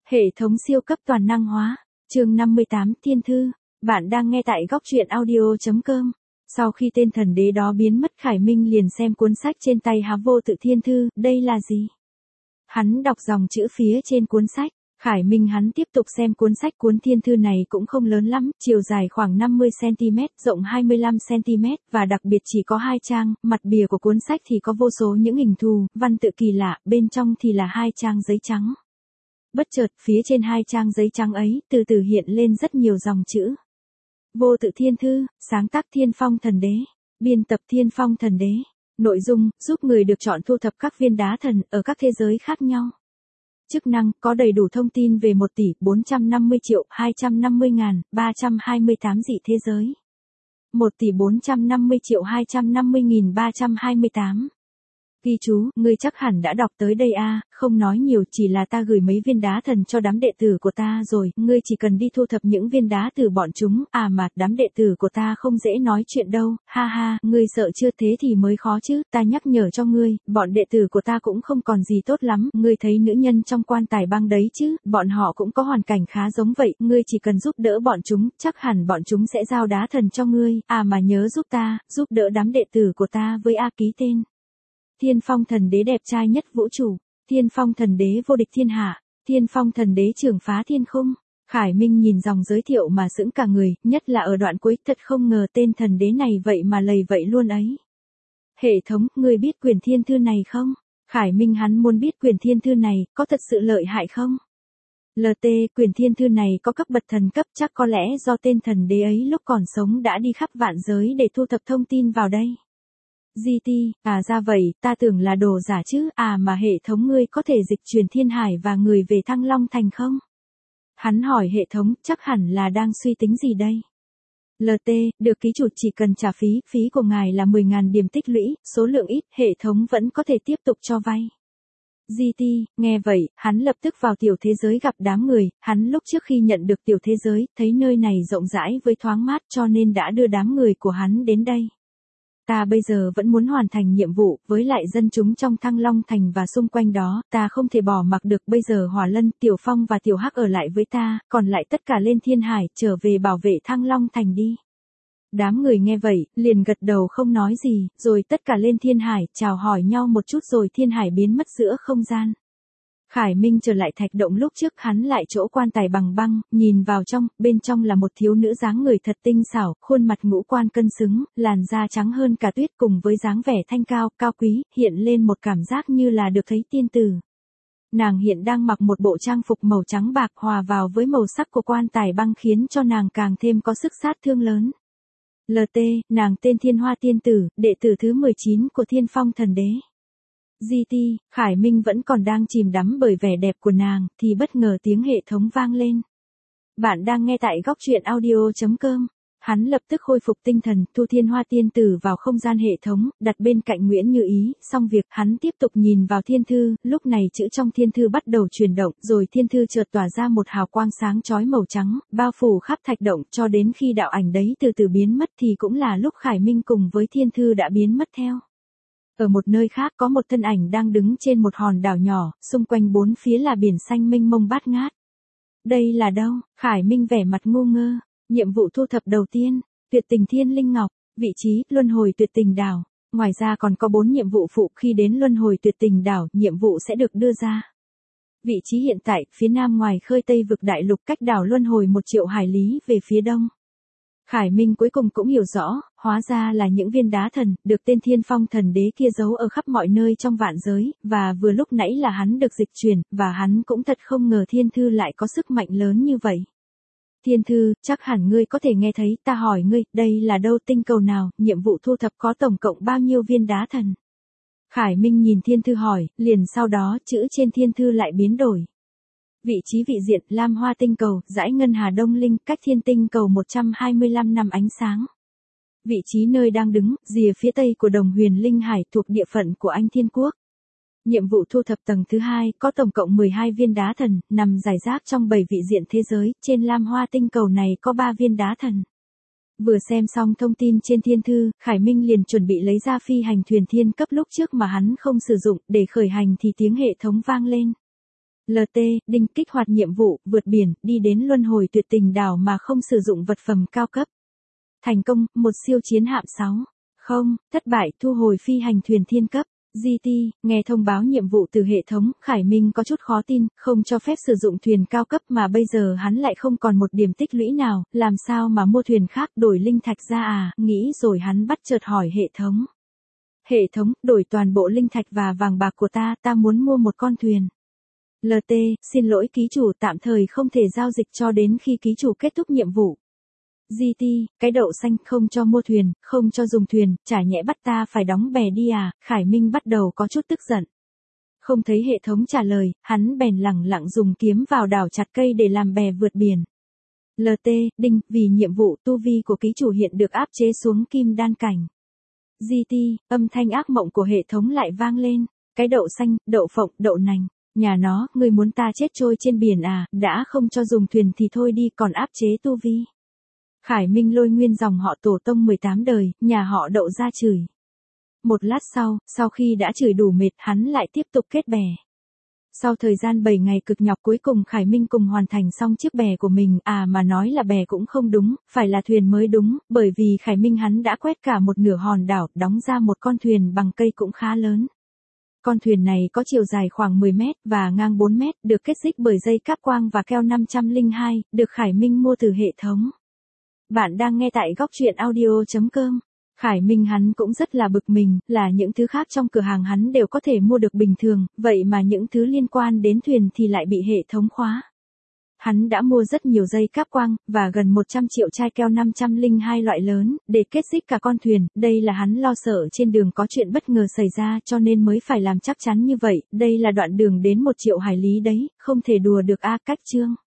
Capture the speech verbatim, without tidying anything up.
Hệ thống siêu cấp toàn năng hóa, chương năm mươi tám Thiên Thư, bạn đang nghe tại góc truyện audio.com. Sau khi tên thần đế đó biến mất, Khải Minh liền xem cuốn sách trên tay há vô tự Thiên Thư, đây là gì? Hắn đọc dòng chữ phía trên cuốn sách. Khải Minh hắn tiếp tục xem cuốn sách. Cuốn Thiên Thư này cũng không lớn lắm, chiều dài khoảng năm mươi xăng-ti-mét, rộng hai mươi lăm xăng-ti-mét, và đặc biệt chỉ có hai trang, mặt bìa của cuốn sách thì có vô số những hình thù, văn tự kỳ lạ, bên trong thì là hai trang giấy trắng. Bất chợt, phía trên hai trang giấy trắng ấy, từ từ hiện lên rất nhiều dòng chữ. Vô tự Thiên Thư, sáng tác Thiên Phong Thần Đế, biên tập Thiên Phong Thần Đế. Nội dung, giúp người được chọn thu thập các viên đá thần, ở các thế giới khác nhau. Chức năng, có đầy đủ thông tin về một tỷ bốn trăm năm mươi triệu hai trăm năm mươi nghìn ba trăm hai mươi tám dị thế giới. một tỷ bốn trăm năm mươi triệu hai trăm năm mươi nghìn ba trăm hai mươi tám. Ghi chú, ngươi chắc hẳn đã đọc tới đây a, không nói nhiều, chỉ là ta gửi mấy viên đá thần cho đám đệ tử của ta rồi, ngươi chỉ cần đi thu thập những viên đá từ bọn chúng, à mà, đám đệ tử của ta không dễ nói chuyện đâu, ha ha, ngươi sợ chưa, thế thì mới khó chứ, ta nhắc nhở cho ngươi, bọn đệ tử của ta cũng không còn gì tốt lắm, ngươi thấy nữ nhân trong quan tài băng đấy chứ, bọn họ cũng có hoàn cảnh khá giống vậy, ngươi chỉ cần giúp đỡ bọn chúng, chắc hẳn bọn chúng sẽ giao đá thần cho ngươi, à mà nhớ giúp ta, giúp đỡ đám đệ tử của ta với A ký tên. Thiên Phong Thần Đế đẹp trai nhất vũ trụ, Thiên Phong Thần Đế vô địch thiên hạ, Thiên Phong Thần Đế trưởng phá thiên khung. Khải Minh nhìn dòng giới thiệu mà sững cả người, nhất là ở đoạn cuối, thật không ngờ tên thần đế này vậy mà lầy vậy luôn ấy. Hệ thống, ngươi biết quyển Thiên Thư này không? Khải Minh hắn muốn biết quyển Thiên Thư này, có thật sự lợi hại không? lờ tê, quyển Thiên Thư này có cấp bậc thần cấp, chắc có lẽ do tên thần đế ấy lúc còn sống đã đi khắp vạn giới để thu thập thông tin vào đây. giê tê, à ra vậy, ta tưởng là đồ giả chứ, à mà hệ thống ngươi có thể dịch chuyển Thiên Hải và người về Thăng Long Thành không? Hắn hỏi hệ thống, chắc hẳn là đang suy tính gì đây? lờ tê, được ký chủ chỉ cần trả phí, phí của ngài là mười nghìn điểm tích lũy, số lượng ít, hệ thống vẫn có thể tiếp tục cho vay. giê tê, nghe vậy, hắn lập tức vào tiểu thế giới gặp đám người, hắn lúc trước khi nhận được tiểu thế giới, thấy nơi này rộng rãi với thoáng mát cho nên đã đưa đám người của hắn đến đây. Ta bây giờ vẫn muốn hoàn thành nhiệm vụ, với lại dân chúng trong Thăng Long Thành và xung quanh đó, ta không thể bỏ mặc được, bây giờ Hỏa Lân, Tiểu Phong và Tiểu Hắc ở lại với ta, còn lại tất cả lên Thiên Hải, trở về bảo vệ Thăng Long Thành đi. Đám người nghe vậy, liền gật đầu không nói gì, rồi tất cả lên Thiên Hải, chào hỏi nhau một chút rồi Thiên Hải biến mất giữa không gian. Khải Minh trở lại thạch động lúc trước, hắn lại chỗ quan tài bằng băng, nhìn vào trong, bên trong là một thiếu nữ dáng người thật tinh xảo, khuôn mặt ngũ quan cân xứng, làn da trắng hơn cả tuyết cùng với dáng vẻ thanh cao, cao quý, hiện lên một cảm giác như là được thấy tiên tử. Nàng hiện đang mặc một bộ trang phục màu trắng bạc hòa vào với màu sắc của quan tài băng khiến cho nàng càng thêm có sức sát thương lớn. lờ tê, nàng tên Thiên Hoa Tiên Tử, đệ tử thứ mười chín của Thiên Phong Thần Đế. giê tê, Khải Minh vẫn còn đang chìm đắm bởi vẻ đẹp của nàng, thì bất ngờ tiếng hệ thống vang lên. Bạn đang nghe tại góc truyện audio.com. Hắn lập tức khôi phục tinh thần, thu Thiên Hoa Tiên Tử vào không gian hệ thống, đặt bên cạnh Nguyễn Như Ý, xong việc, hắn tiếp tục nhìn vào Thiên Thư, lúc này chữ trong Thiên Thư bắt đầu chuyển động, rồi Thiên Thư chợt tỏa ra một hào quang sáng chói màu trắng, bao phủ khắp thạch động, cho đến khi đạo ảnh đấy từ từ biến mất thì cũng là lúc Khải Minh cùng với Thiên Thư đã biến mất theo. Ở một nơi khác có một thân ảnh đang đứng trên một hòn đảo nhỏ, xung quanh bốn phía là biển xanh mênh mông bát ngát. Đây là đâu? Khải Minh vẻ mặt ngu ngơ. Nhiệm vụ thu thập đầu tiên, tuyệt tình thiên linh ngọc, vị trí, luân hồi tuyệt tình đảo. Ngoài ra còn có bốn nhiệm vụ phụ, khi đến luân hồi tuyệt tình đảo, nhiệm vụ sẽ được đưa ra. Vị trí hiện tại, phía nam ngoài khơi Tây vực đại lục, cách đảo luân hồi một triệu hải lý về phía đông. Khải Minh cuối cùng cũng hiểu rõ, hóa ra là những viên đá thần, được tên Thiên Phong Thần Đế kia giấu ở khắp mọi nơi trong vạn giới, và vừa lúc nãy là hắn được dịch chuyển, và hắn cũng thật không ngờ Thiên Thư lại có sức mạnh lớn như vậy. Thiên Thư, chắc hẳn ngươi có thể nghe thấy, ta hỏi ngươi, đây là đâu, tinh cầu nào, nhiệm vụ thu thập có tổng cộng bao nhiêu viên đá thần? Khải Minh nhìn Thiên Thư hỏi, liền sau đó chữ trên Thiên Thư lại biến đổi. Vị trí vị diện, Lam Hoa tinh cầu, dải ngân hà Đông Linh, cách Thiên Tinh cầu một trăm hai mươi lăm năm ánh sáng. Vị trí nơi đang đứng, rìa phía tây của Đồng Huyền Linh Hải, thuộc địa phận của Anh Thiên Quốc. Nhiệm vụ thu thập tầng thứ hai, có tổng cộng mười hai viên đá thần, nằm rải rác trong bảy vị diện thế giới, trên Lam Hoa tinh cầu này có ba viên đá thần. Vừa xem xong thông tin trên Thiên Thư, Khải Minh liền chuẩn bị lấy ra phi hành thuyền thiên cấp lúc trước mà hắn không sử dụng, để khởi hành thì tiếng hệ thống vang lên. lờ tê, đinh kích hoạt nhiệm vụ, vượt biển, đi đến luân hồi tuyệt tình đảo mà không sử dụng vật phẩm cao cấp. Thành công, một siêu chiến hạm sáu. Không, thất bại, thu hồi phi hành thuyền thiên cấp. giê tê, nghe thông báo nhiệm vụ từ hệ thống, Khải Minh có chút khó tin, không cho phép sử dụng thuyền cao cấp mà bây giờ hắn lại không còn một điểm tích lũy nào, làm sao mà mua thuyền khác đổi linh thạch ra à, nghĩ rồi hắn bắt chợt hỏi hệ thống. Hệ thống, đổi toàn bộ linh thạch và vàng bạc của ta, ta muốn mua một con thuyền. lờ tê, xin lỗi ký chủ, tạm thời không thể giao dịch cho đến khi ký chủ kết thúc nhiệm vụ. giê tê, cái đậu xanh, không cho mua thuyền, không cho dùng thuyền, chả nhẽ bắt ta phải đóng bè đi à, Khải Minh bắt đầu có chút tức giận. Không thấy hệ thống trả lời, hắn bèn lẳng lặng dùng kiếm vào đảo chặt cây để làm bè vượt biển. lờ tê, đinh, vì nhiệm vụ tu vi của ký chủ hiện được áp chế xuống kim đan cảnh. giê tê, âm thanh ác mộng của hệ thống lại vang lên, cái đậu xanh, đậu phộng, đậu nành. Nhà nó, người muốn ta chết trôi trên biển à, đã không cho dùng thuyền thì thôi đi còn áp chế tu vi. Khải Minh lôi nguyên dòng họ tổ tông mười tám đời, nhà họ đậu ra chửi. Một lát sau, sau khi đã chửi đủ mệt hắn lại tiếp tục kết bè. Sau thời gian bảy ngày cực nhọc cuối cùng Khải Minh cùng hoàn thành xong chiếc bè của mình, à mà nói là bè cũng không đúng, phải là thuyền mới đúng, bởi vì Khải Minh hắn đã quét cả một nửa hòn đảo, đóng ra một con thuyền bằng cây cũng khá lớn. Con thuyền này có chiều dài khoảng mười mét và ngang bốn mét, được kết xích bởi dây cáp quang và keo năm trăm lẻ hai, được Khải Minh mua từ hệ thống. Bạn đang nghe tại góc truyện audio chấm com. Khải Minh hắn cũng rất là bực mình, là những thứ khác trong cửa hàng hắn đều có thể mua được bình thường, vậy mà những thứ liên quan đến thuyền thì lại bị hệ thống khóa. Hắn đã mua rất nhiều dây cáp quang, và gần một trăm triệu chai keo năm trăm lẻ hai loại lớn, để kết xích cả con thuyền, đây là hắn lo sợ trên đường có chuyện bất ngờ xảy ra cho nên mới phải làm chắc chắn như vậy, đây là đoạn đường đến một triệu hải lý đấy, không thể đùa được a cách chương.